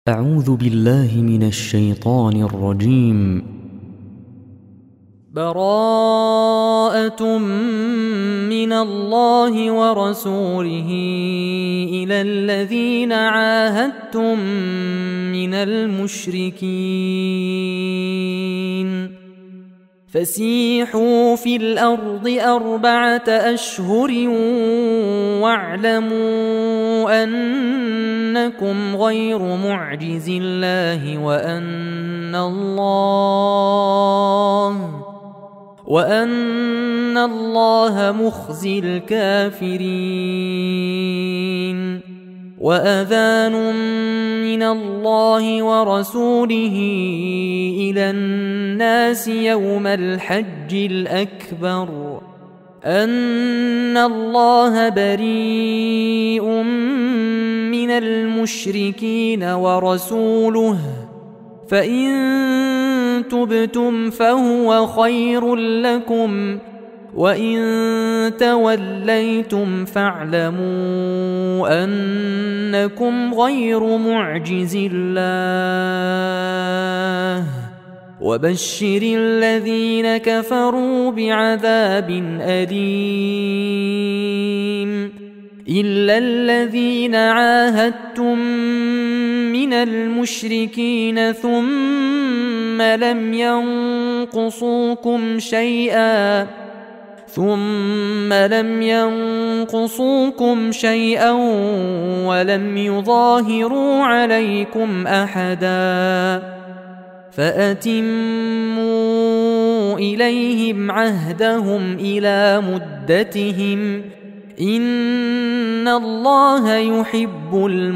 أعوذ بالله من الشيطان الرجيم. براءة من الله ورسوله إلى الذين عاهدتم من المشركين فسيحوا في الأرض 4 أشهر واعلموا أنكم غير معجز الله وأن الله مخزي الكافرين. وأذان من الله ورسوله إلى الناس يوم الحج الأكبر أن الله بريء من المشركين ورسوله فإن تبتم فهو خير لكم وإن توليتم فاعلموا أنكم غير معجز الله وبشر الذين كفروا بعذاب أليم. إلا الذين عاهدتم من المشركين ثم لم ينقصوكم شيئا ولم يظاهروا عليكم أحدا فأتموا إليهم عهدهم إلى مدتهم إن الله يحب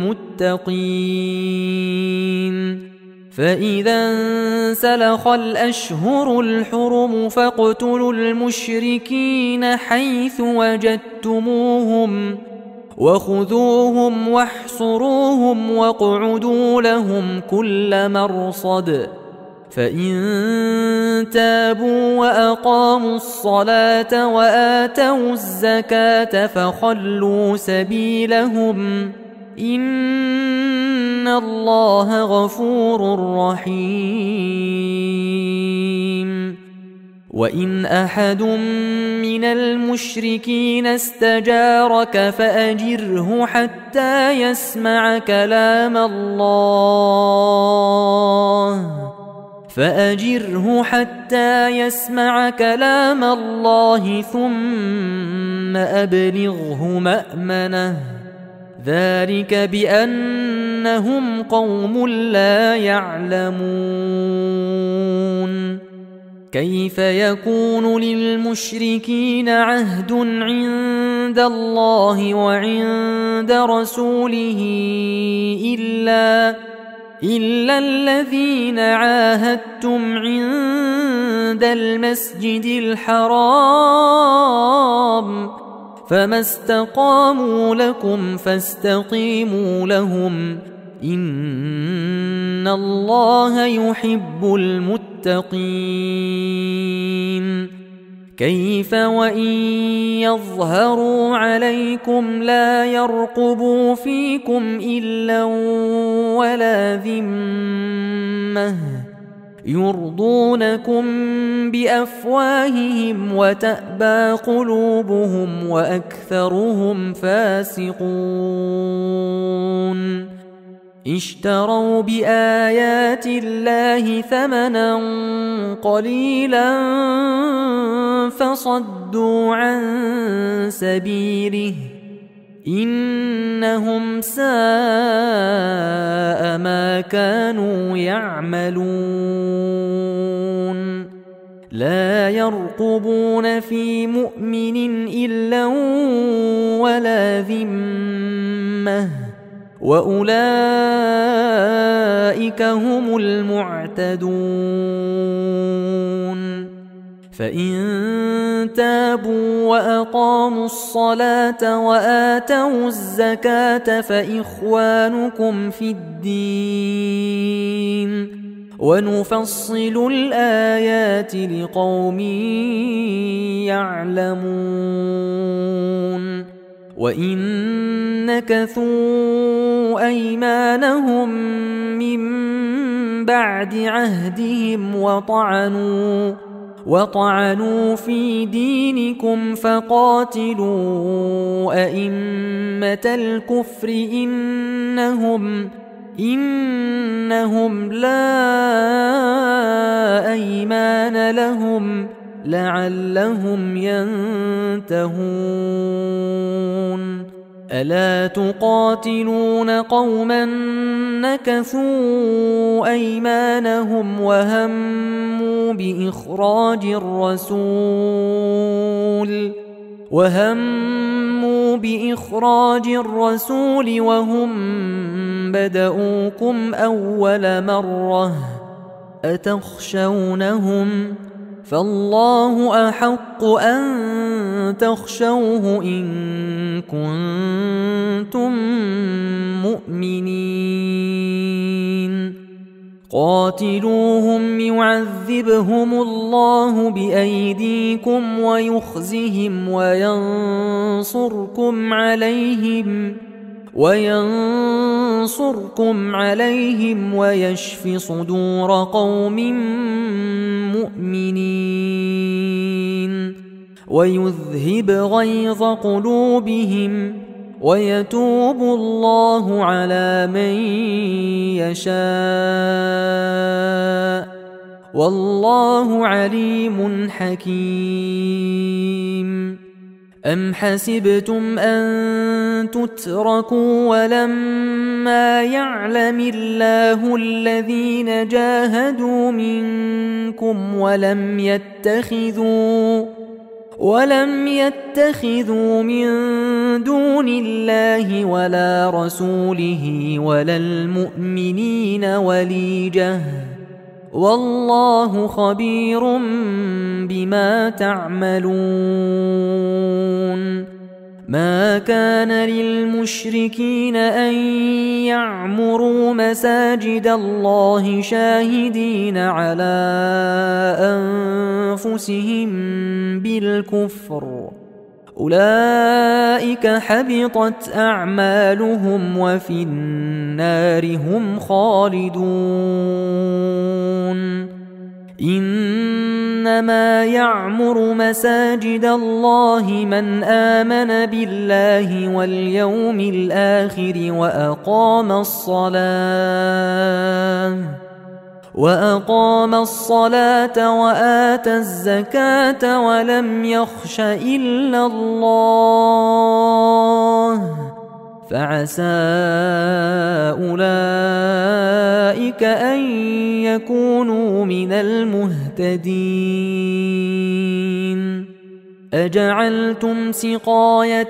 المتقين. فإذا انسلخ الأشهر الحرم فاقتلوا المشركين حيث وجدتموهم وخذوهم واحصروهم واقعدوا لهم كل مرصد فإن تابوا وأقاموا الصلاة وآتوا الزكاة فخلوا سبيلهم إن الله غفور رحيم. وإن أحد من المشركين استجارك فأجره حتى يسمع كلام الله ثم أبلغه مأمنه ذلك بأنهم قوم لا يعلمون. كيف يكون للمشركين عهد عند الله وعند رسوله إلا الذين عاهدتم عند المسجد الحرام فما استقاموا لكم فاستقيموا لهم إن الله يحب المتقين. كيف وإن يظهروا عليكم لا يرقبوا فيكم إلا ولا ذمة يرضونكم بأفواههم وتأبى قلوبهم وأكثرهم فاسقون. اشتروا بآيات الله ثمنا قليلا فصدوا عن سبيله إنهم ساء ما كانوا يعملون. لا يرقبون في مؤمن إلا ولا ذمة وأولئك هم المعتدون. فإن تابوا وأقاموا الصلاة وآتوا الزكاة فإخوانكم في الدين ونفصل الآيات لقوم يعلمون. وإن نكثوا أيمانهم من بعد عهدهم وطعنوا في دينكم فقاتلوا أئمة الكفر إنهم لا أيمان لهم لعلهم ينتهون ألا تقاتلون قوما نكثوا أيمانهم وهموا بإخراج الرسول وهم بدؤوكم أول مرة أتخشونهم فالله أحق أن تخشوه إن كنتم مؤمنين قاتلوهم يعذبهم الله بأيديكم ويخزهم وينصركم عليهم ويشف صدور قوم مؤمنين ويذهب غيظ قلوبهم ويتوب الله على من يشاء والله عليم حكيم أم حسبتم أن تتركوا ولما يعلم الله الذين جاهدوا منكم ولم يتخذوا من دون الله ولا رسوله ولا المؤمنين وليجة والله خبير بما تعملون ما كان للمشركين أن يعمروا مساجد الله شاهدين على أنفسهم بالكفر أولئك حبطت أعمالهم وفي النار هم خالدون إنما يعمر مساجد الله من آمن بالله واليوم الآخر وأقام الصلاة وآتى الزكاة ولم يخش إلا الله فعسى أولئك أن يكونوا من المهتدين أجعلتم سقاية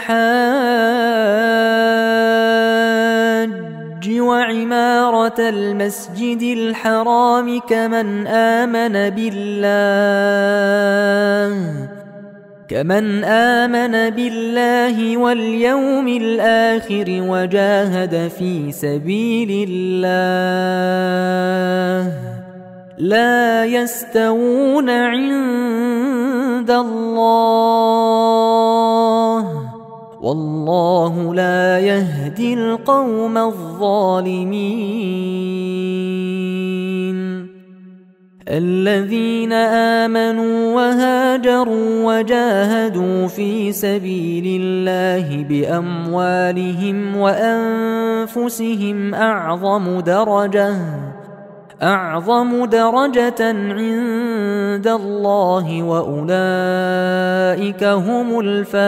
الحاج وعمارة المسجد الحرام كمن آمن بالله واليوم الآخر وجاهد في سبيل الله لا يستوون عند الله والله لا يهدي القوم الظالمين الذين آمنوا وهاجروا وجاهدوا في سبيل الله بأموالهم وأنفسهم أعظم درجة عند الله وأولئك هم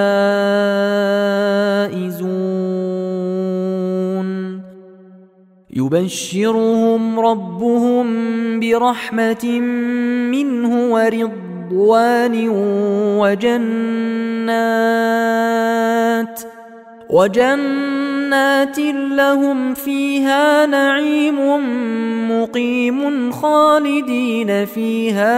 الفائزون يبشرهم ربهم برحمة منه ورضوان وجنات لهم فيها نعيم مقيم خالدين فيها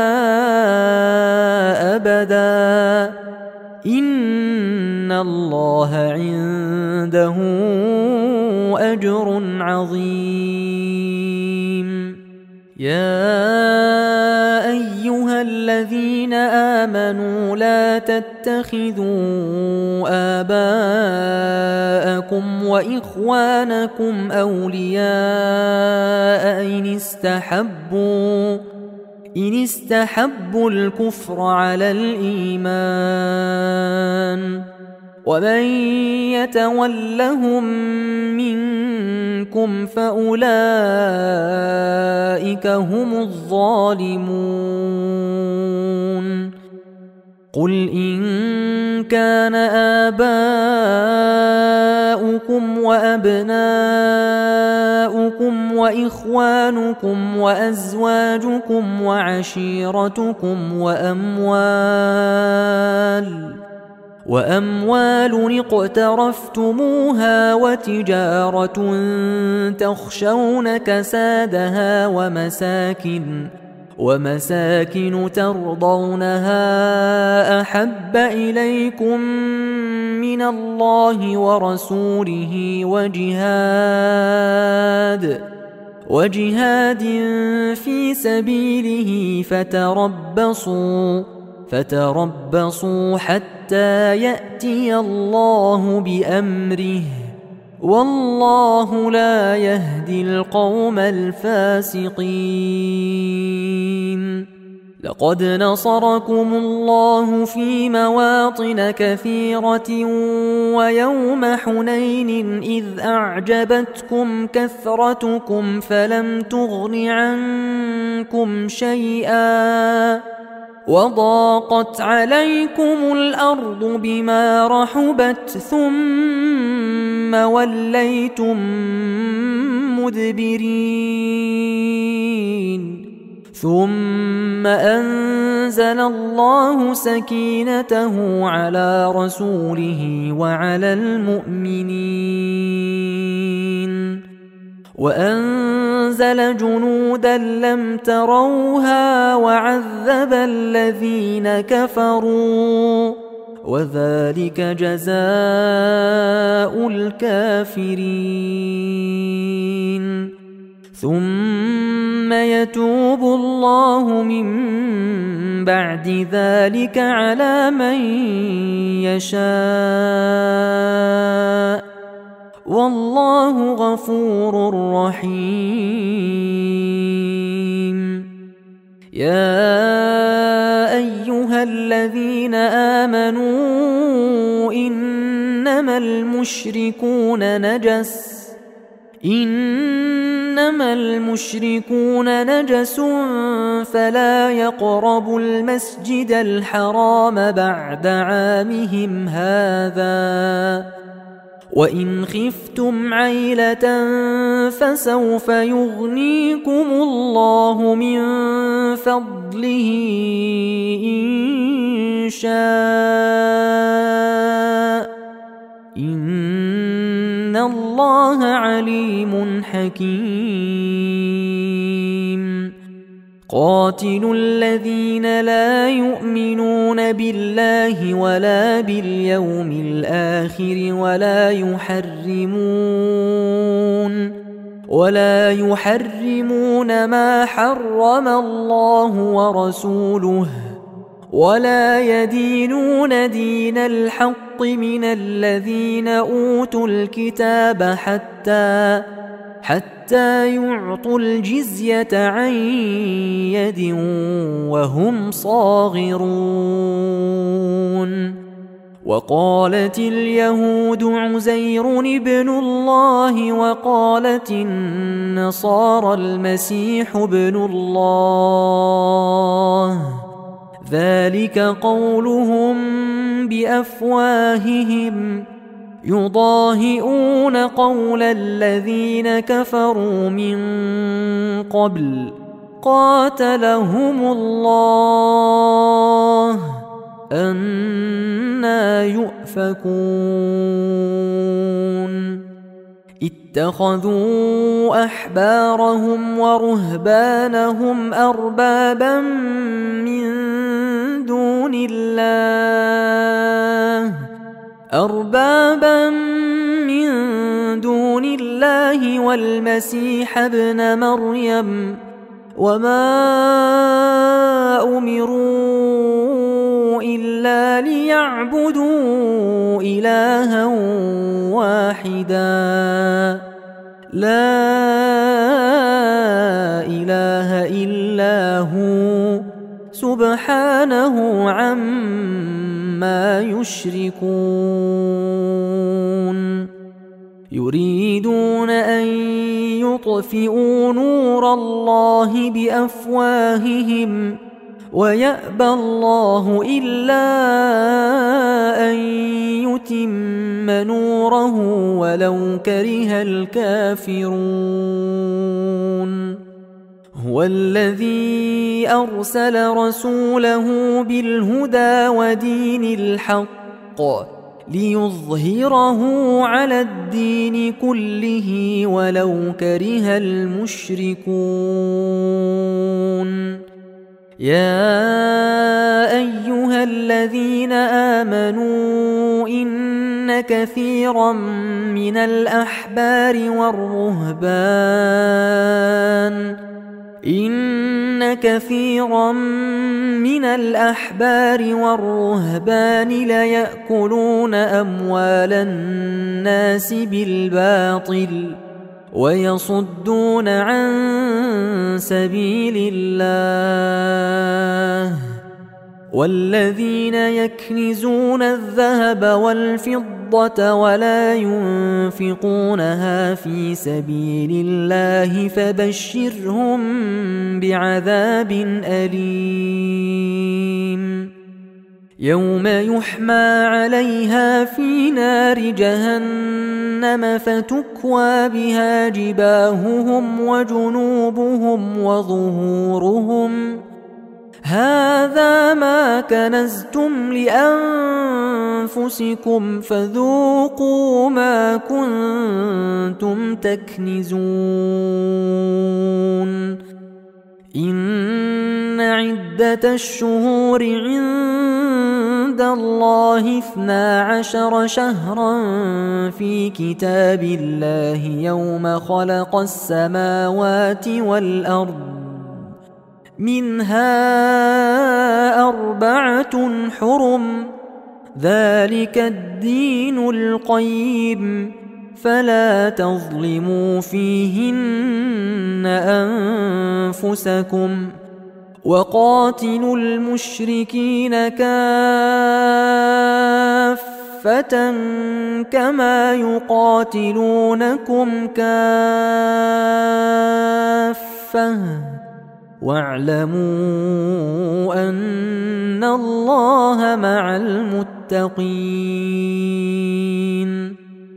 أبدا إن الله عنده أجر عظيم يا أيها الذين آمنوا لا تتبعوا تتخذوا آباءكم وإخوانكم أولياء إن استحبوا الكفر على الإيمان ومن يتولهم منكم فأولئك هم الظالمون قل إن كان آباؤكم وأبناؤكم وإخوانكم وأزواجكم وعشيرتكم وأموال اقترفتموها وتجارة تخشون كسادها ومساكن ترضونها أحب إليكم من الله ورسوله وجهاد في سبيله فتربصوا حتى يأتي الله بأمره والله لا يهدي القوم الفاسقين لقد نصركم الله في مواطن كثيرة ويوم حنين إذ أعجبتكم كثرتكم فلم تغن عنكم شيئا وضاقت عليكم الأرض بما رحبت ثم وليتم مدبرين ثم أنزل الله سكينته على رسوله وعلى المؤمنين وأنزل جنودا لم تروها وعذب الذين كفروا وذلك جزاء الكافرين ثم يتوب الله من بعد ذلك على من يشاء والله غفور رحيم يا أيها الذين آمنوا إنما المشركون نجس فلا يقربوا المسجد الحرام بعد عامهم هذا وإن خفتم عيلة فسوف يغنيكم الله من فضله إن شاء إن الله عليم حكيم قاتلوا الذين لا يؤمنون بالله ولا باليوم الآخر ولا يحرمون ما حرم الله ورسوله ولا يدينون دين الحق من الذين أوتوا الكتاب حتى يعطوا الجزية عن يد وهم صاغرون وقالت اليهود عزير ابن الله وقالت النصارى المسيح ابن الله ذلك قولهم بأفواههم يضاهئون قول الذين كفروا من قبل قاتلهم الله أنى يؤفكون اتخذوا أحبارهم ورهبانهم أربابا من دون الله والمسيح ابن مريم وما أمروا إلا ليعبدوا إلها واحدا لا إله إلا هو سبحانه عما يشركون يريدون أن يطفئوا نور الله بأفواههم ويأبى الله إلا أن يتم نوره ولو كره الكافرون هو الذي أرسل رسوله بالهدى ودين الحق ليظهره على الدين كله ولو كره المشركون يا أيها الذين آمنوا إن كثيرا من الأحبار والرهبان ليأكلون أموال الناس بالباطل ويصدون عن سبيل الله والذين يكنزون الذهب والفضة ولا ينفقونها في سبيل الله فبشرهم بعذاب أليم يوم يحمى عليها في نار جهنم فتكوى بها جباههم وجنوبهم وظهورهم هذا ما كنزتم لأنفسكم فذوقوا ما كنتم تكنزون إن عدة الشهور عند الله 12 شهرا في كتاب الله يوم خلق السماوات والأرض منها 4 حرم ذلك الدين القيم فلا تظلموا فيهن أنفسكم وقاتلوا المشركين كافة كما يقاتلونكم كافة واعلموا أن الله مع المتقين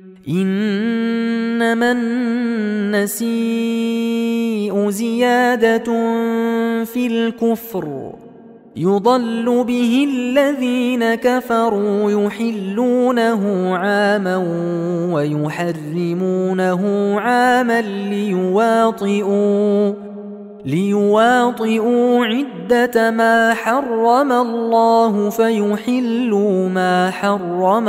إنما النسيء زيادة في الكفر يضل به الذين كفروا يحلونه عاما ويحرمونه عاما ليواطئوا عدة ما حرم الله فيحلوا ما حرم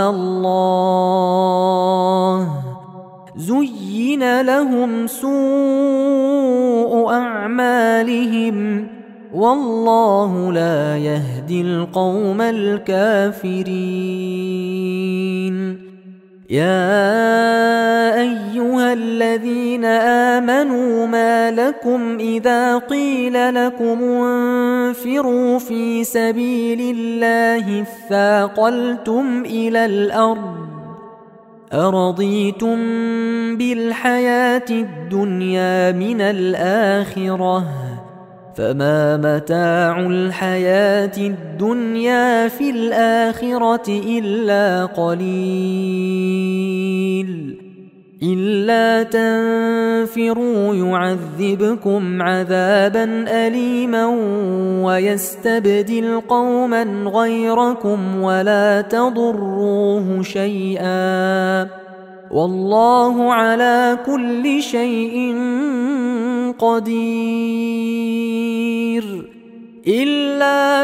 الله زين لهم سوء أعمالهم والله لا يهدي القوم الكافرين يا أيها الذين آمنوا ما لكم إذا قيل لكم انفروا في سبيل الله اثاقلتم إلى الأرض أرضيتم بالحياة الدنيا من الآخرة فما متاع الحياة الدنيا في الآخرة إلا قليل إلا تنفروا يعذبكم عذابا أليما ويستبدل قوما غيركم ولا تضروه شيئا والله على كل شيء قدير إلا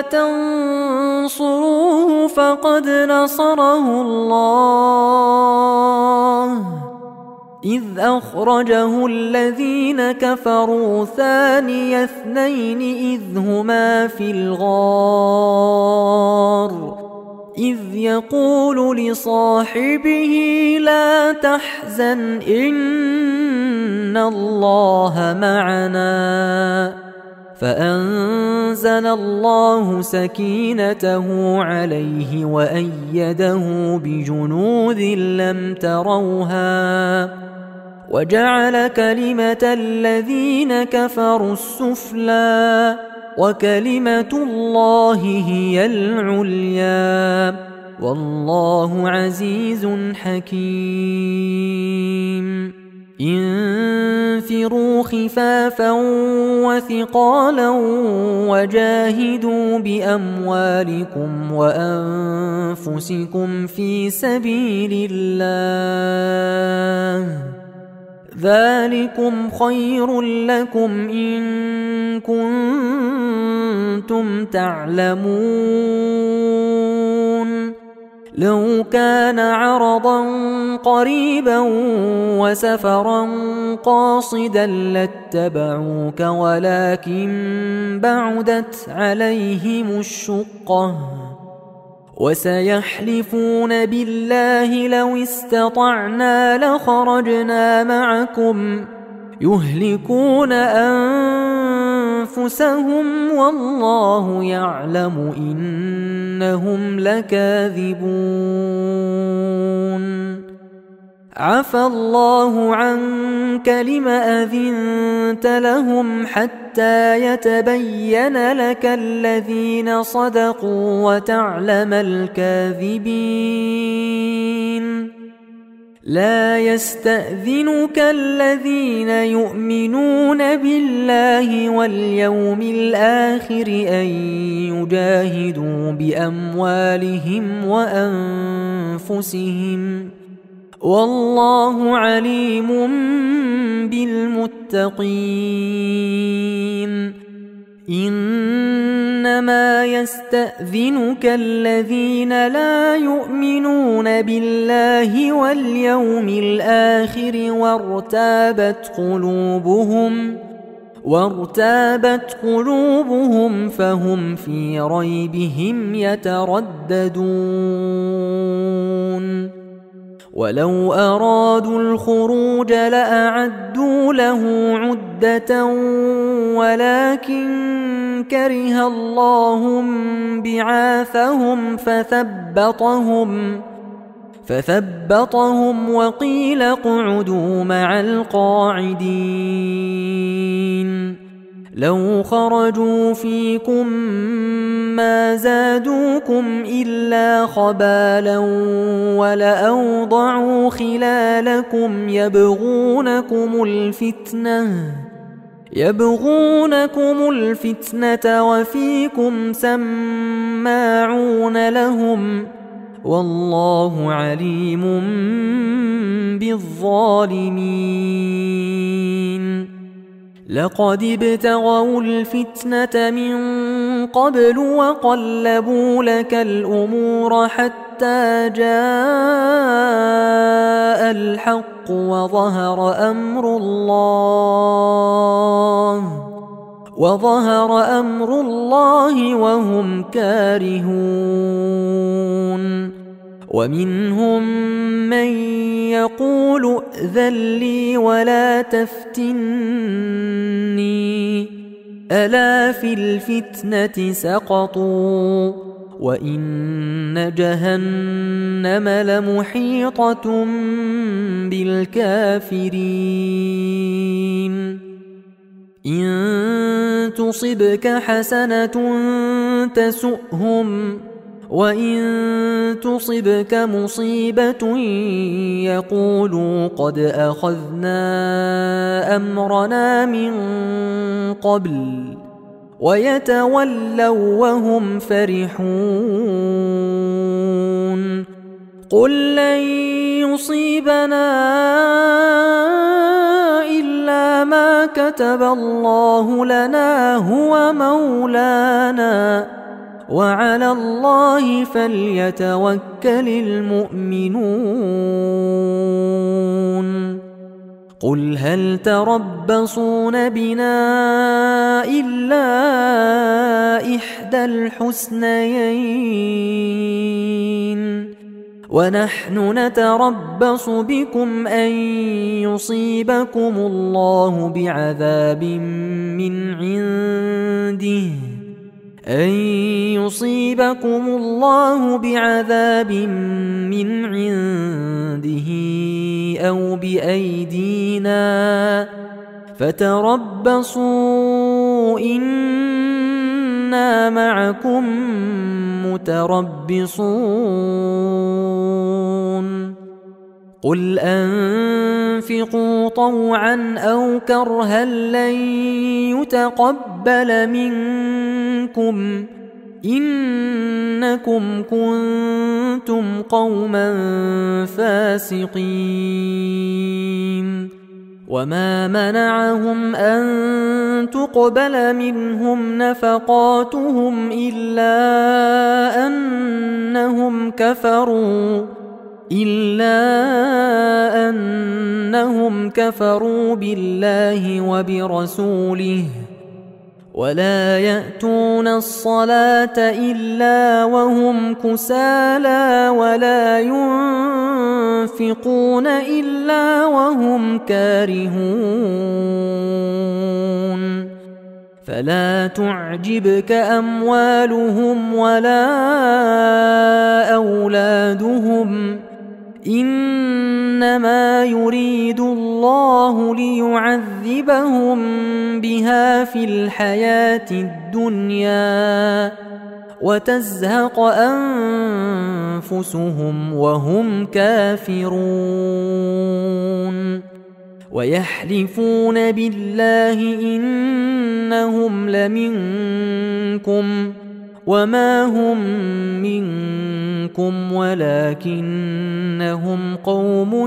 تنصروه فقد نصره الله إذ أخرجه الذين كفروا ثاني اثنين إذ هما في الغار إذ يقول لصاحبه لا تحزن إن الله معنا فأنزل الله سكينته عليه وأيده بجنود لم تروها وجعل كلمة الذين كفروا السفلى وكلمة الله هي العليا والله عزيز حكيم انفروا خفافا وثقالا وجاهدوا بأموالكم وأنفسكم في سبيل الله ذلكم خير لكم إن كنتم تعلمون لو كان عرضا قريبا وسفرا قاصدا لاتبعوك ولكن بعدت عليهم الشقة وسيحلفون بالله لو استطعنا لخرجنا معكم يهلكون أنفسهم والله يعلم إنهم لكاذبون عفى الله عنك لم أذنت لهم حتى يتبين لك الذين صدقوا وتعلم الكاذبين لا يستأذنك الذين يؤمنون بالله واليوم الآخر أن يجاهدوا بأموالهم وأنفسهم والله عليم بالمتقين إنما يستأذنك الذين لا يؤمنون بالله واليوم الآخر وارتابت قلوبهم فهم في ريبهم يترددون ولو أرادوا الخروج لأعدوا له عدة ولكن كره الله بعاثهم فثبطهم وقيل اقعدوا مع القاعدين لو خرجوا فيكم ما زادوكم إلا خبالا ولأوضعوا خلالكم يبغونكم الفتنة وفيكم سماعون لهم والله عليم بالظالمين لقد ابتغوا الفتنة من قبل وقلبوا لك الأمور حتى جاء الحق وظهر أمر الله وهم كارهون ومنهم من يقول ائذن لي ولا تفتني ألا في الفتنة سقطوا وإن جهنم لمحيطة بالكافرين إن تصبك حسنة تسؤهم وإن تصبك مصيبة يقولوا قد أخذنا أمرنا من قبل ويتولوا وهم فرحون قل لن يصيبنا إلا ما كتب الله لنا هو مولانا وعلى الله فليتوكل المؤمنون قل هل تربصون بنا إلا إحدى الحسنيين ونحن نتربص بكم أن يصيبكم الله بعذاب من عنده أو بأيدينا فتربصوا إنا معكم متربصون قل أنفقوا طوعا أو كرها لن يتقبل منكم إنكم كنتم قوما فاسقين وما منعهم أن تقبل منهم نفقاتهم إلا أنهم كفروا بالله وبرسوله ولا يأتون الصلاة إلا وهم كسالى ولا ينفقون إلا وهم كارهون فلا تعجبك أموالهم ولا أولادهم إنما يريد الله ليعذبهم بها في الحياة الدنيا وتزهق أنفسهم وهم كافرون ويحلفون بالله إنهم لمنكم وما هم منكم ولكنهم قوم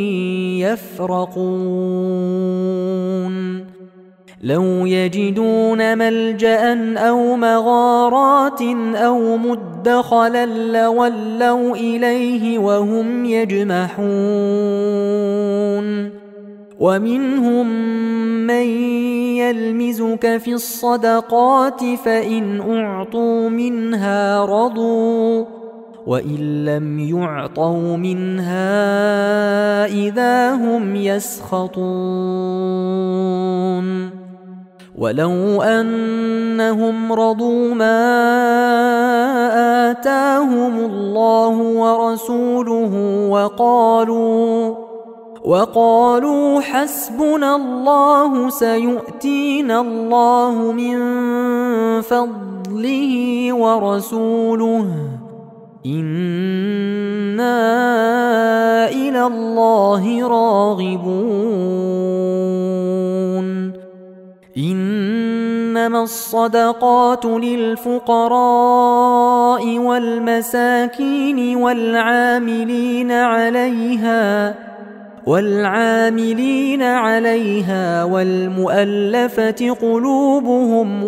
يفرقون لو يجدون ملجأ أو مغارات أو مدخلا لولوا إليه وهم يجمحون ومنهم من يلمزك في الصدقات فإن أعطوا منها رضوا وإن لم يعطوا منها إذا هم يسخطون ولو أنهم رضوا ما آتاهم الله ورسوله وقالوا حسبنا الله سيؤتينا الله من فضله ورسوله إنا إلى الله راغبون إنما الصدقات للفقراء والمساكين والعاملين عليها والمؤلفة قلوبهم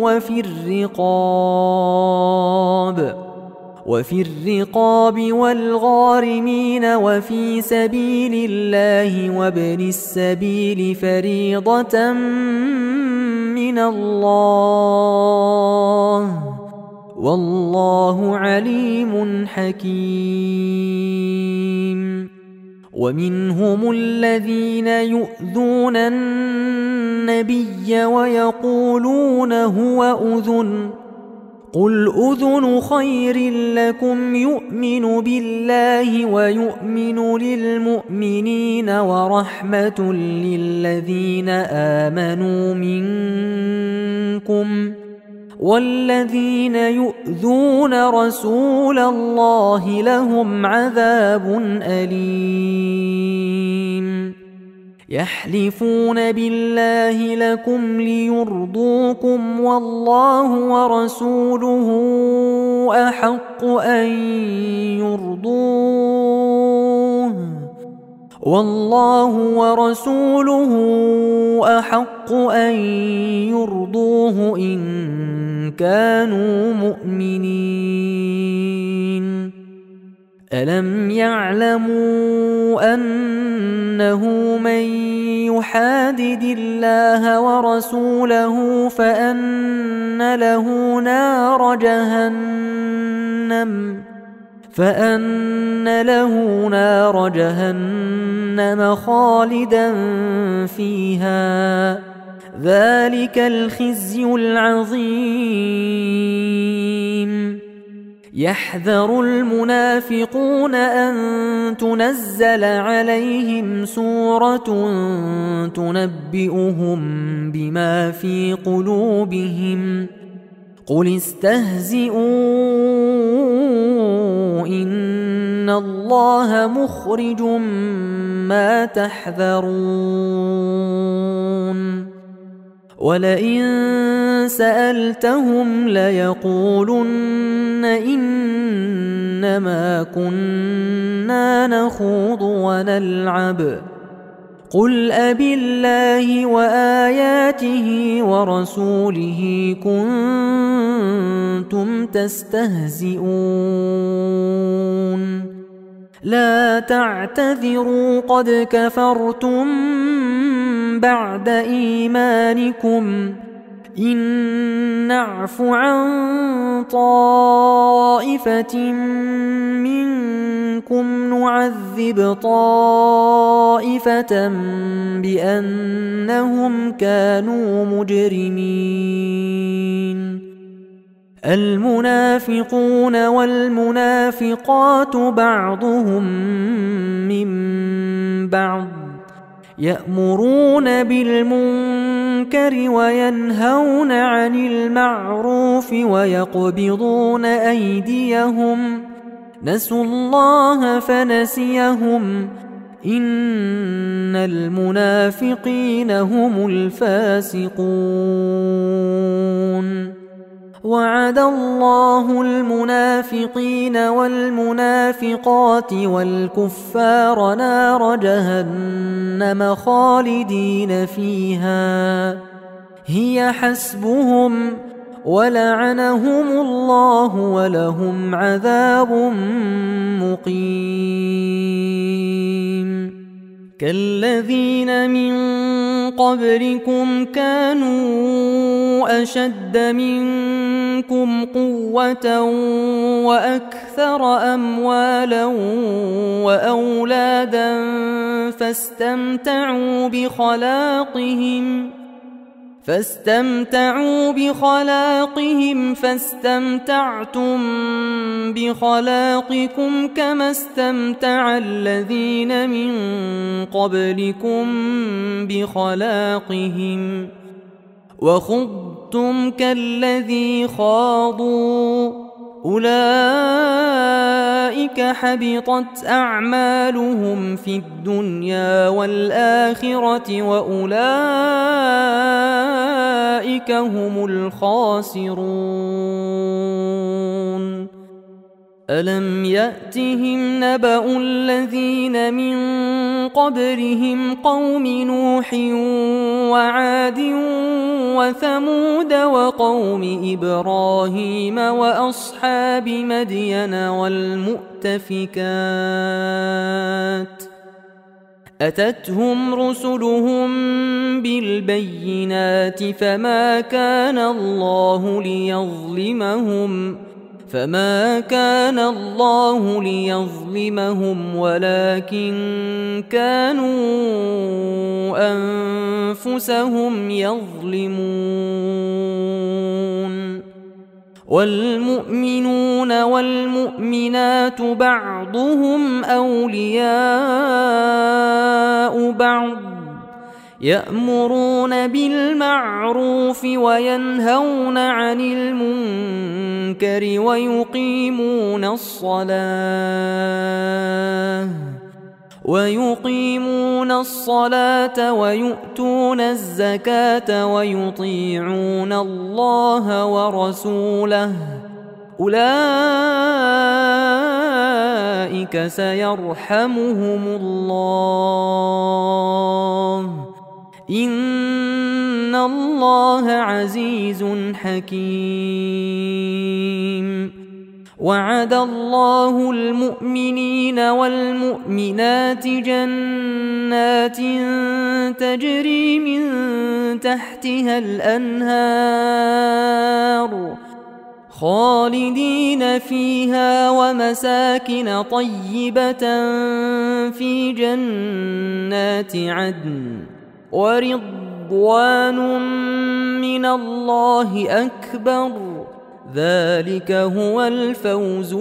وفي الرقاب والغارمين وفي سبيل الله وابن السبيل فريضة من الله والله عليم حكيم ومنهم الذين يؤذون النبي ويقولون هو أذن قل أذن خير لكم يؤمن بالله ويؤمن للمؤمنين ورحمة للذين آمنوا منكم والذين يؤذون رسول الله لهم عذاب أليم يحلفون بالله لكم ليرضوكم والله ورسوله أحق أن يرضوه إن كانوا مؤمنين ألم يعلموا أنه من يحادد الله ورسوله فأن له نار جهنم خالدا فيها ذلك الخزي العظيم يحذر المنافقون أن تنزل عليهم سورة تنبئهم بما في قلوبهم قل استهزئوا إن الله مخرج ما تحذرون ولئن سألتهم ليقولن إنما كنا نخوض ونلعب قل أبالله وآياته ورسوله كنتم تستهزئون لا تعتذروا قد كفرتم بعد إيمانكم إن نعف عن طائفة منكم نعذب طائفة بأنهم كانوا مجرمين المنافقون والمنافقات بعضهم من بعض يأمرون بالمنكر وينهون عن المعروف ويقبضون أيديهم نسوا الله فنسيهم إن المنافقين هم الفاسقون وعد الله المنافقين والمنافقات والكفار نار جهنم خالدين فيها هي حسبهم ولعنهم الله ولهم عذاب مقيم كالذين من قبلكم كانوا أشد منكم قوة وأكثر أموالا وأولادا فاستمتعوا بخلاقهم فاستمتعتم بخلاقكم كما استمتع الذين من قبلكم بخلاقهم وخضتم كالذي خاضوا أولئك حبطت أعمالهم في الدنيا والآخرة وأولئك هم الخاسرون ألم يأتهم نبأ الذين من قبلهم قوم نوح وعاد وثمود وقوم إبراهيم وأصحاب مدين والمؤتفكات أتتهم رسلهم بالبينات فما كان الله ليظلمهم ولكن كانوا أنفسهم يظلمون والمؤمنون والمؤمنات بعضهم أولياء بعض يأمرون بالمعروف وينهون عن المنكر ويقيمون الصلاة ويؤتون الزكاة ويطيعون الله ورسوله أولئك سيرحمهم الله إن الله عزيز حكيم وعد الله المؤمنين والمؤمنات جنات تجري من تحتها الأنهار خالدين فيها ومساكن طيبة في جنات عدن ورضوان من الله أكبر ذلك هو الفوز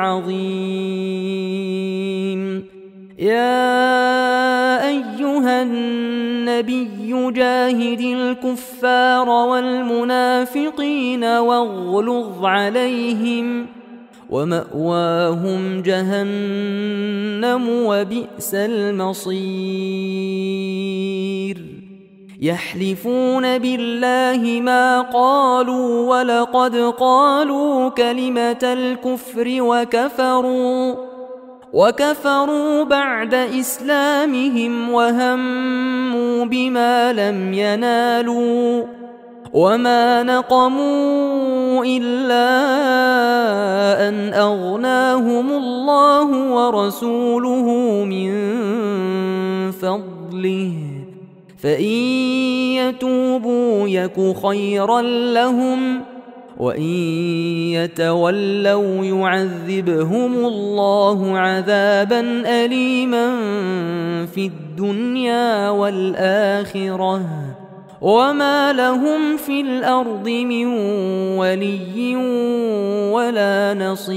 العظيم. يا أيها النبي جاهد الكفار والمنافقين واغلظ عليهم ومأواهم جهنم وبئس المصير. يحلفون بالله ما قالوا ولقد قالوا كلمة الكفر وكفروا بعد إسلامهم وهموا بما لم ينالوا وما نقموا إلا أن أغناهم الله ورسوله من فضله فإن يتوبوا يك خيرا لهم وإن يتولوا يعذبهم الله عذابا أليما في الدنيا والآخرة وما لهم في الأرض من ولي ولا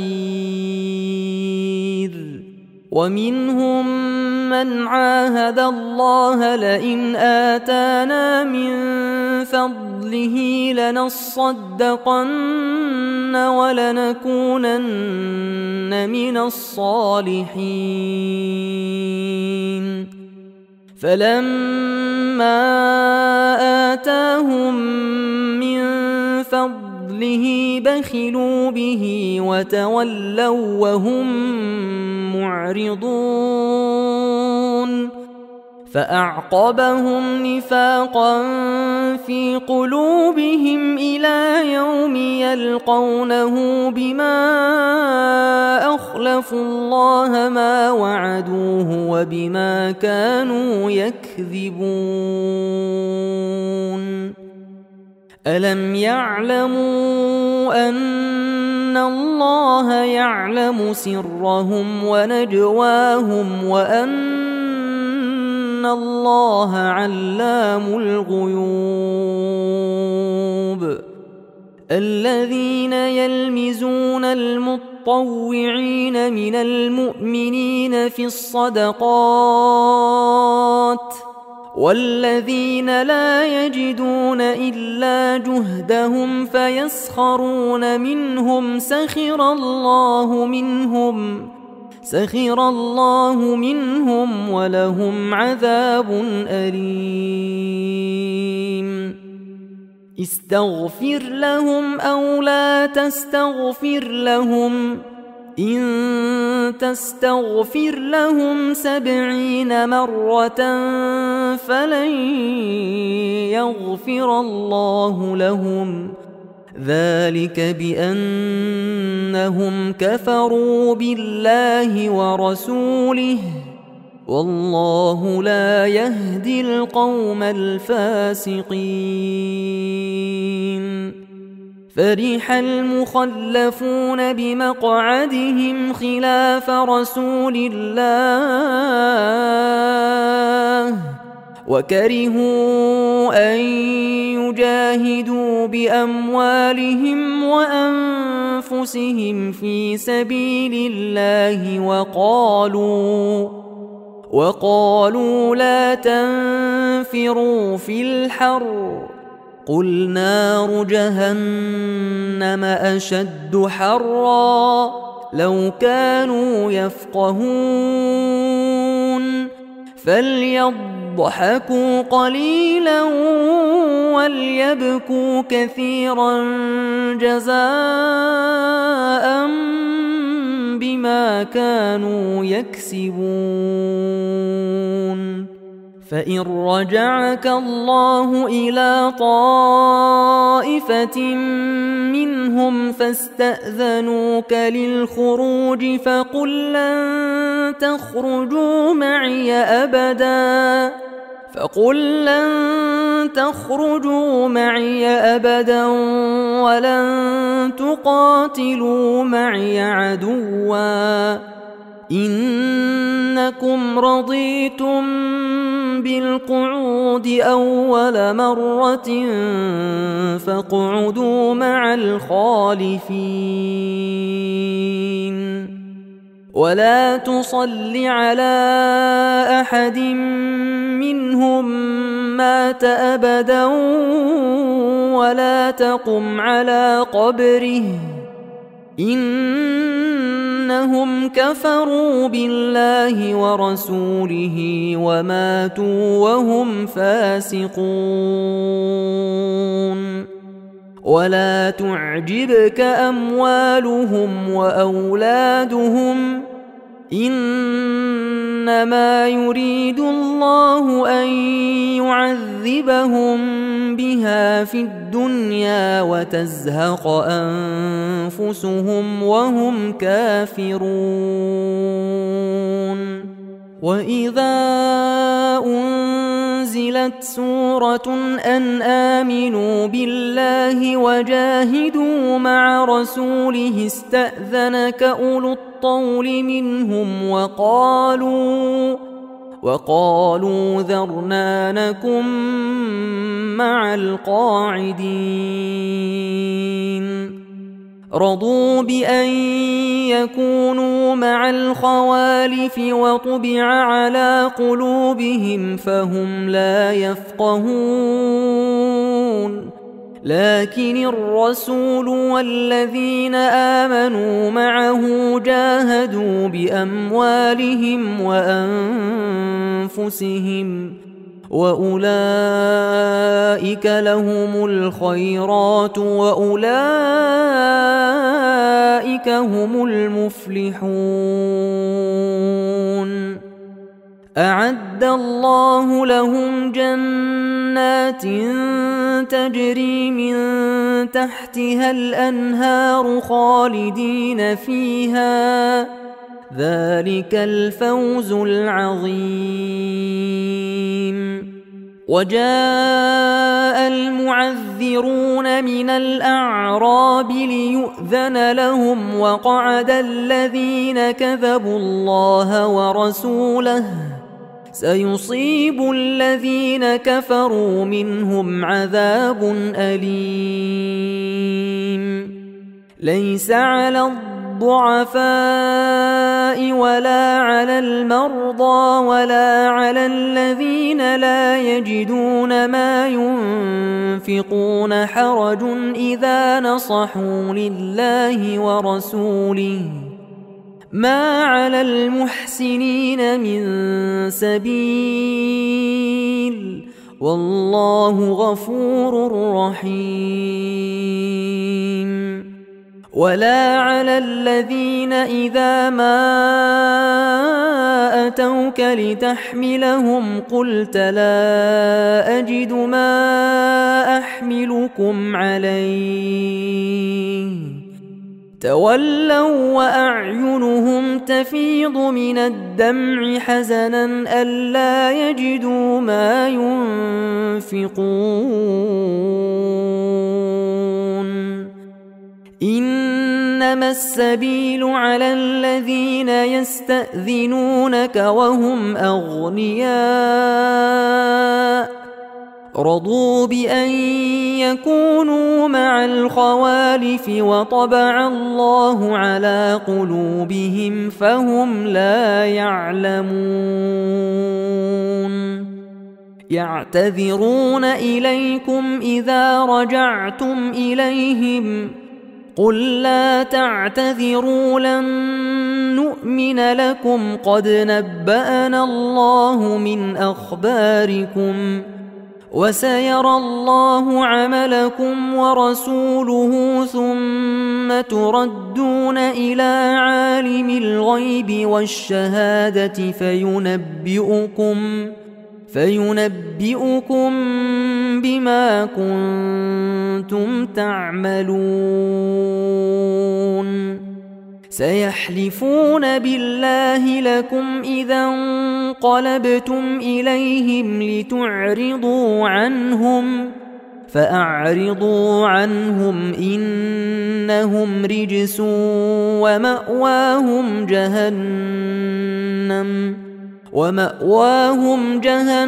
نصير. ومنهم من عاهد الله لئن آتانا من فضله لنصدقن ولنكونن من الصالحين. فلما آتاهم من فضله بخلوا به وتولوا وهم معرضون فأعقبهم نفاقا في قلوبهم إلى يوم يلقونه بما أخلفوا الله ما وعدوه وبما كانوا يكذبون. ألم يعلموا أن الله يعلم سرهم ونجواهم وأن الله علام الغيوب. الذين يلمزون المطوعين من المؤمنين في الصدقات والذين لا يجدون إلا جهدهم فيسخرون منهم سخر الله منهم ولهم عذاب أليم. استغفر لهم أو لا تستغفر لهم إن تستغفر لهم 70 مرة فلن يغفر الله لهم ذلك بأنهم كفروا بالله ورسوله والله لا يهدي القوم الفاسقين. فرح المخلفون بمقعدهم خلاف رسول الله وكرهوا أن يجاهدوا بأموالهم وأنفسهم في سبيل الله وقالوا لا تنفروا في الحر قل نار جهنم أشد حرا لو كانوا يفقهون فليضحكوا قليلا وليبكوا كثيرا جزاء بما كانوا يكسبون. فإن رجعك الله إلى طائفة منهم فاستأذنوك للخروج فقل لن تخرجوا معي أبدا ولن تقاتلوا معي عدوا إنكم رضيتم بالقعود أول مرة فاقعدوا مع الخالفين ولا تصل على أحد منهم مات أبدا ولا تقم على قبره إنهم كفروا بالله ورسوله وماتوا وهم فاسقون ولا تعجبك أموالهم وأولادهم إنما يريد الله أن يعذبهم بها في الدنيا وتزهق أنفسهم وهم كافرون وإذا أنزلت سورة أن آمنوا بالله وجاهدوا مع رسوله استأذنك أولو الطول منهم وقالوا ذرنا نكن مع القاعدين رضوا بأن يكونوا مع الخوالف وطبع على قلوبهم فهم لا يفقهون لكن الرسول والذين آمنوا معه جاهدوا بأموالهم وأنفسهم وأولئك لهم الخيرات وأولئك هم المفلحون أعد الله لهم جنات تجري من تحتها الأنهار خالدين فيها ذلك الفوز العظيم وجاء المعذرون من الأعراب ليؤذن لهم وقعد الذين كذبوا الله ورسوله سيصيب الذين كفروا منهم عذاب أليم ليس على الضعفاء ولا على المرضى ولا على الذين لا يجدون ما ينفقون حرج إذا نصحوا لله ورسوله ما على المحسنين من سبيل والله غفور رحيم ولا على الذين إذا ما أتوك لتحملهم قلت لا أجد ما أحملكم عليه تولوا وأعينهم تفيض من الدمع حزنا ألا يجدوا ما ينفقون إنما السبيل على الذين يستأذنونك وهم أغنياء رضوا بأن يكونوا مع الخوالف وطبع الله على قلوبهم فهم لا يعلمون يعتذرون إليكم إذا رجعتم إليهم قل لا تعتذروا لن نؤمن لكم قد نبأنا الله من أخباركم وسيرى الله عملكم ورسوله ثم تردون إلى عالم الغيب والشهادة فينبئكم بما كنتم تعملون. سيحلفون بالله لكم إذا انقلبتم إليهم لتعرضوا عنهم فأعرضوا عنهم إنهم رجس ومأواهم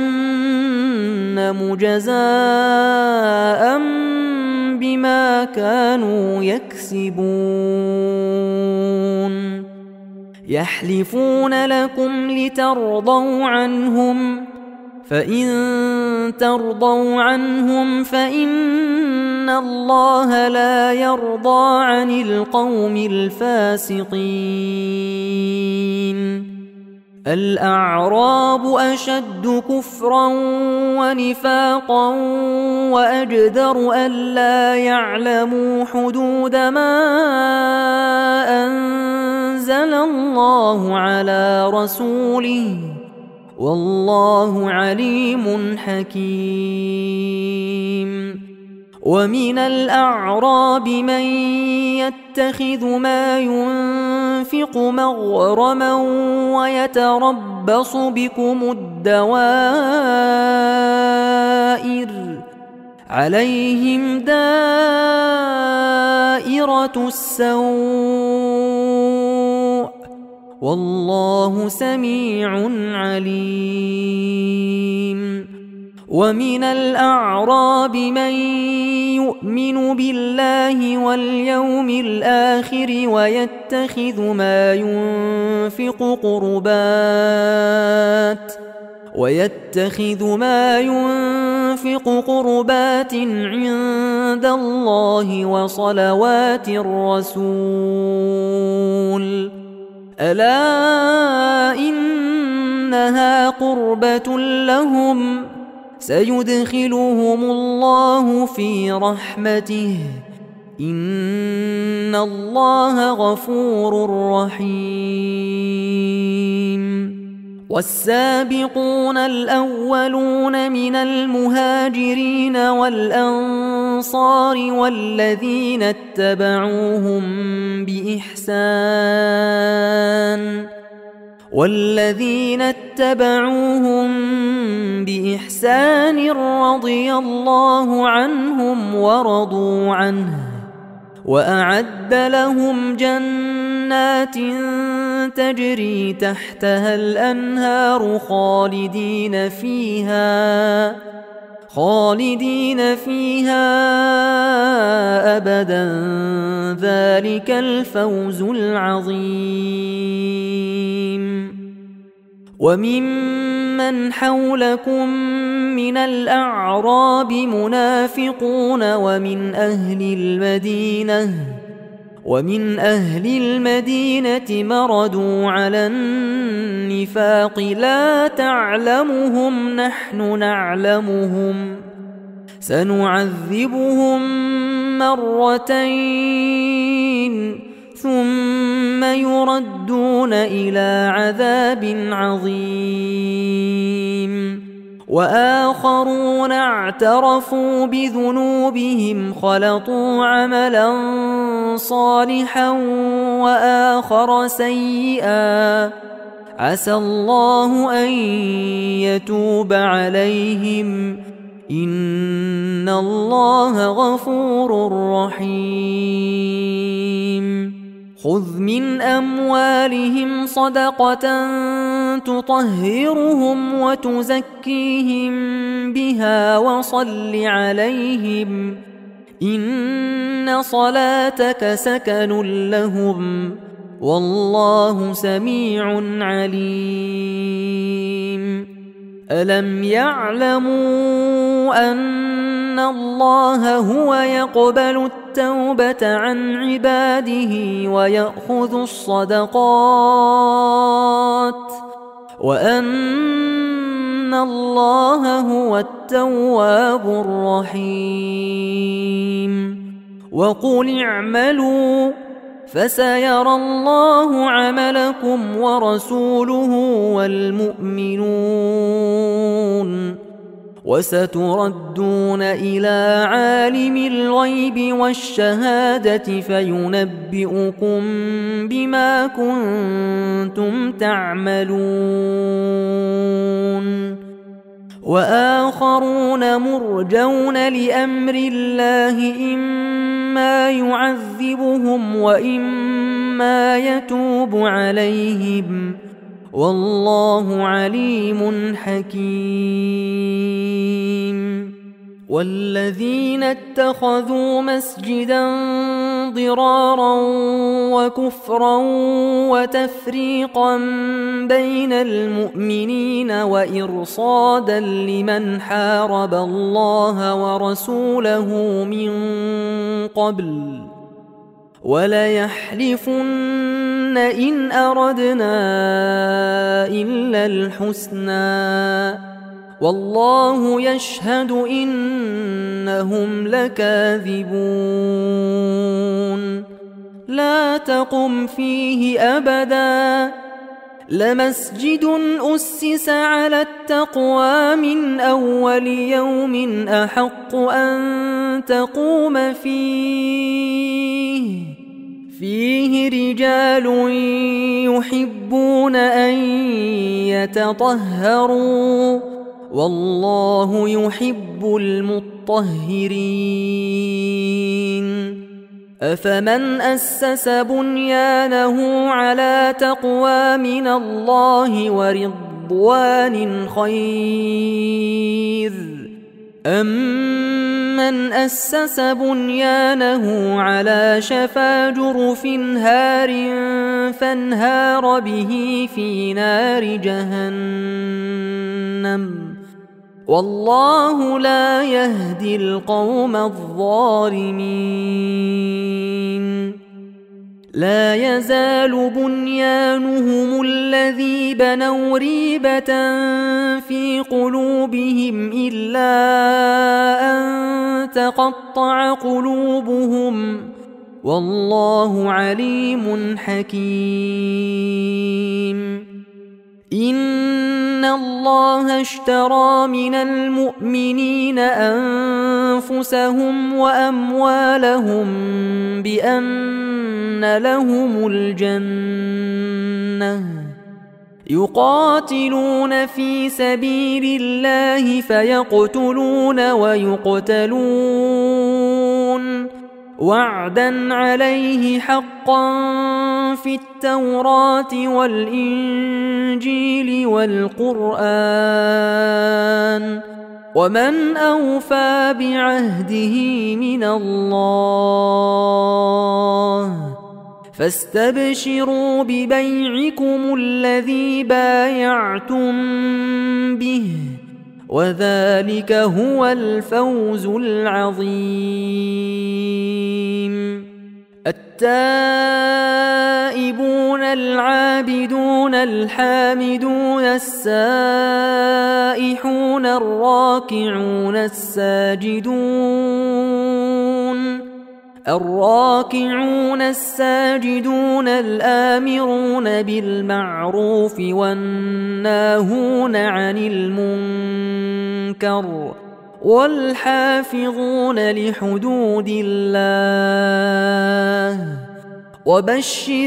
جهنم جزاء بما كانوا يكسبون. يحلفون لكم لترضوا عنهم فإن ترضوا عنهم فإن الله لا يرضى عن القوم الفاسقين. الأعراب أشد كفرا ونفاقا وأجدر ألا يعلموا حدود ما أنزل الله على رسوله والله عليم حكيم. ومن الأعراب من يتخذ ما ينفق مغرما ويتربص بكم الدوائر عليهم دائرة السوء والله سميع عليم. ومن الأعراب من يؤمن بالله واليوم الآخر ويتخذ ما ينفق قربات عند الله وصلوات الرسول ألا إنها قربة لهم سيدخلهم الله في رحمته إن الله غفور رحيم. والسابقون الأولون من المهاجرين والأنصار والذين اتبعوهم بإحسان رضي الله عنهم ورضوا عنه وأعد لهم جنات تجري تحتها الأنهار خالدين فيها أبدا ذلك الفوز العظيم. وممن حولكم من الأعراب منافقون ومن أهل المدينة مردوا على النفاق لا تعلمهم نحن نعلمهم سنعذبهم مرتين ثم يردون إلى عذاب عظيم. وآخرون اعترفوا بذنوبهم خلطوا عملا صالحا وآخر سيئا عسى الله أن يتوب عليهم إن الله غفور رحيم. خذ من أموالهم صدقة تطهرهم وتزكيهم بها وصل عليهم إن صلاتك سكن لهم والله سميع عليم. ألم يعلموا أن الله هو يقبل التوبة عن عباده ويأخذ الصدقات وأن الله هو التواب الرحيم. وقل اعملوا فسيرى الله عملكم ورسوله والمؤمنون وستردون إلى عالم الغيب والشهادة فينبئكم بما كنتم تعملون وآخرون مرجون لأمر الله إما يعذبهم وإما يتوب عليهم والله عليم حكيم والذين اتخذوا مسجدا ضرارا وكفرا وتفريقا بين المؤمنين وإرصادا لمن حارب الله ورسوله من قبل وليحلفن إن أردنا إلا الحسنى والله يشهد إنهم لكاذبون لا تقم فيه أبدا لمسجد أسس على التقوى من أول يوم أحق أن تقوم فيه رجال يحبون أن يتطهروا والله يحب المطهرين أفمن أسس بنيانه على تقوى من الله ورضوان خير أمن أسس بنيانه على شفا جرف هار فانهار به في نار جهنم والله لا يهدي القوم الظالمين لا يزال بنيانهم الذي بنوا ريبة في قلوبهم إلا أن تقطع قلوبهم والله عليم حكيم إن الله اشترى من المؤمنين أنفسهم وأموالهم بأن لهم الجنة يقاتلون في سبيل الله فيقتلون ويقتلون وعدا عليه حقا في التوراة والإنجيل والقرآن ومن أوفى بعهده من الله فاستبشروا ببيعكم الذي بايعتم به وذلك هو الفوز العظيم التائبون العابدون الحامدون السائحون الراكعون الساجدون الآمرون بالمعروف والناهون عن المنكر والحافظون لحدود الله وبشر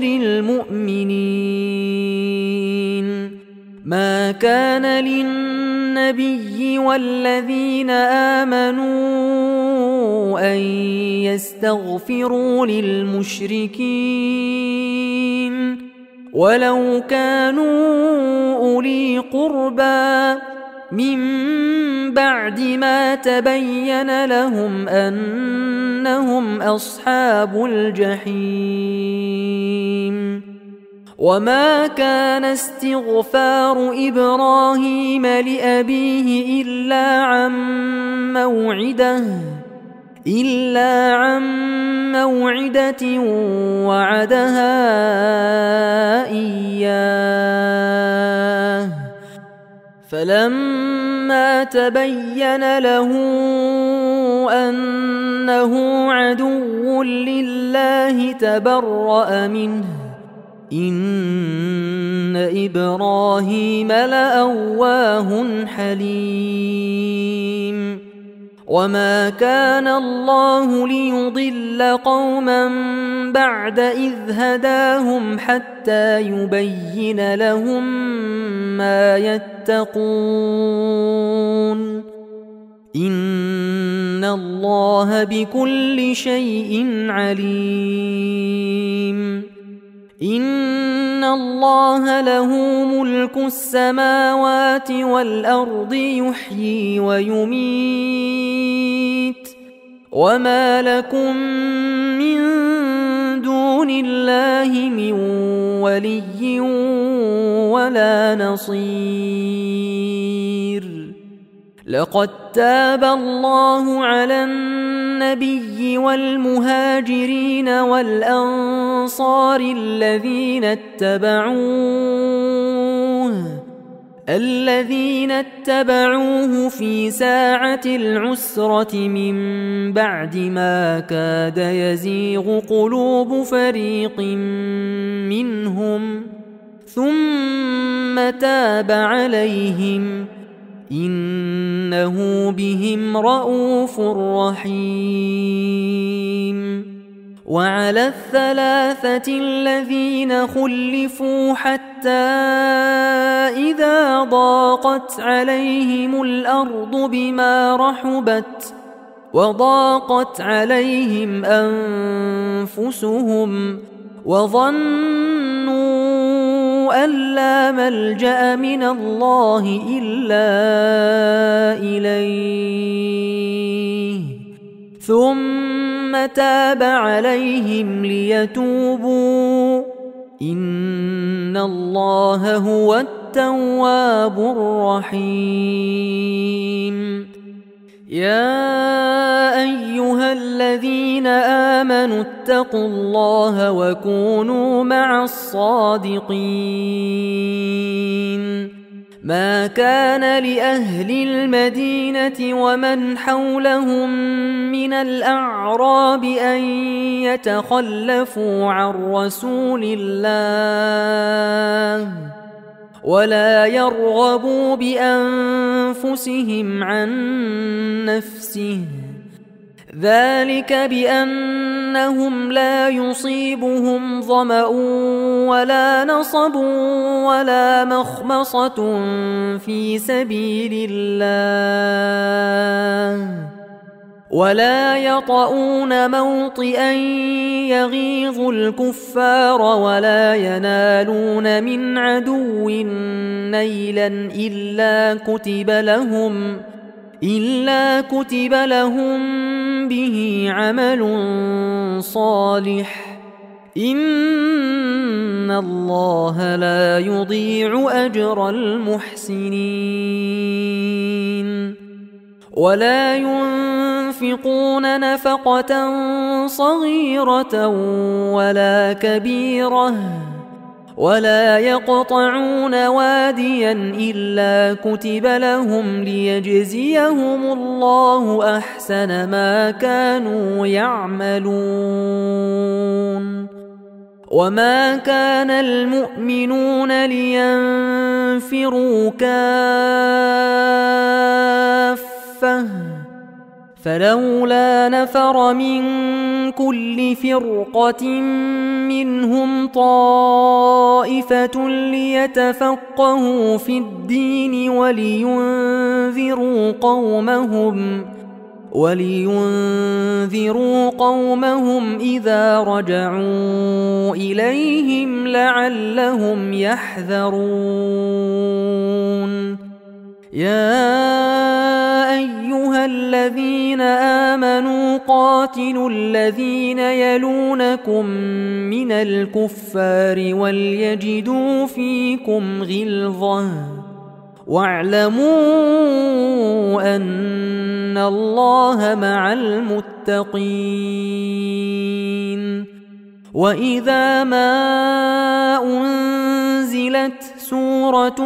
المؤمنين ما كان للنبي والذين آمنوا أن يستغفروا للمشركين ولو كانوا أولي قربى من بعد ما تبين لهم أنهم أصحاب الجحيم وما كان استغفار إبراهيم لأبيه إلا عن موعدة وعدها إياه فلما تبين له أنه إنه عدو لله تبرأ منه إن إبراهيم لأواه حليم وما كان الله ليضل قوما بعد إذ هداهم حتى يبين لهم ما يتقون إن الله بكل شيء عليم إن الله له ملك السماوات والأرض يحيي ويميت وما لكم من دون الله من ولي ولا نصير لقد تاب الله على النبي والمهاجرين والأنصار الذين اتبعوه في ساعة العسرة من بعد ما كاد يزيغ قلوب فريق منهم ثم تاب عليهم إنه بهم رءوف رحيم وعلى الثلاثة الذين خلفوا حتى إذا ضاقت عليهم الأرض بما رحبت وضاقت عليهم أنفسهم وظنوا أن لا ملجأ من الله إلا إليه ثم تاب عليهم ليتوبوا إن الله هو التواب الرحيم يا أيها الذين آمنوا اتقوا الله وكونوا مع الصادقين ما كان لأهل المدينة ومن حولهم من الأعراب أن يتخلفوا عن رسول الله ولا يرغبوا بأنفسهم عن نفسه ذلك بأنهم لا يصيبهم ظمأ ولا نصب ولا مخمصة في سبيل الله ولا يطؤون موطئا يغيظ الكفار ولا ينالون من عدو نيلا إلا كتب لهم به عمل صالح إن الله لا يضيع أجر المحسنين ولا ينفقون نفقة صغيرة ولا كبيرة ولا يقطعون واديا إلا كتب لهم ليجزيهم الله أحسن ما كانوا يعملون وما كان المؤمنون لينفروا كافة فلولا نفر من كل فرقة منهم طائفة ليتفقهوا في الدين ولينذروا قومهم إذا رجعوا إليهم لعلهم يحذرون يا أيها الذين آمنوا قاتلوا الذين يلونكم من الكفار وليجدوا فيكم غلظة واعلموا أن الله مع المتقين وإذا ما أنزلت سورة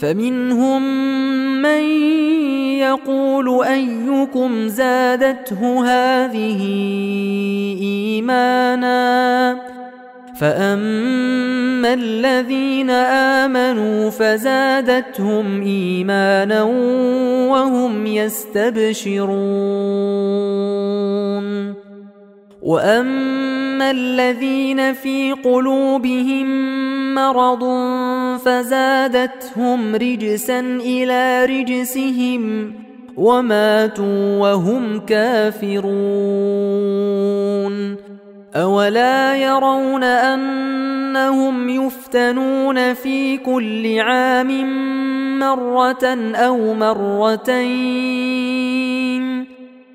فمنهم من يقول أيكم زادته هذه إيمانا فأما الذين آمنوا فزادتهم إيمانا وهم يستبشرون وأما الذين في قلوبهم مرض فزادتهم رجسا إلى رجسهم وماتوا وهم كافرون أولا يرون أنهم يفتنون في كل عام مرة أو مرتين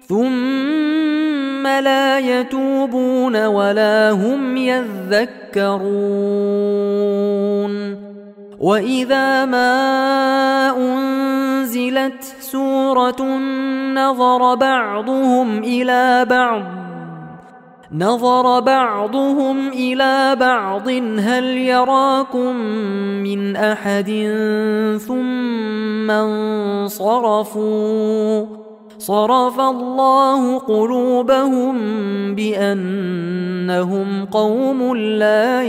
ثم لا يتوبون ولا هم يذكرون وإذا ما أنزلت سورة نظر بعضهم إلى بعض هل يراكم من أحد ثم انصرفوا صرف الله قلوبهم بأنهم قوم لا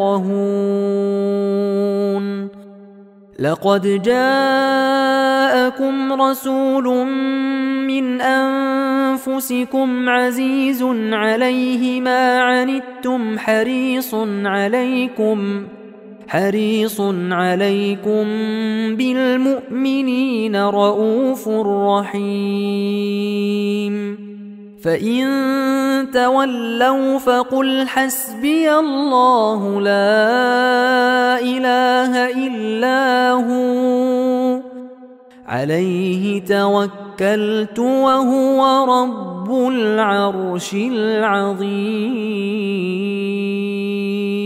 يفقهون لقد جاءكم رسول من أنفسكم عزيز عليه ما عنتم حريص عليكم بالمؤمنين رؤوف رحيم فإن تولوا فقل حسبي الله لا إله إلا هو عليه توكلت وهو رب العرش العظيم.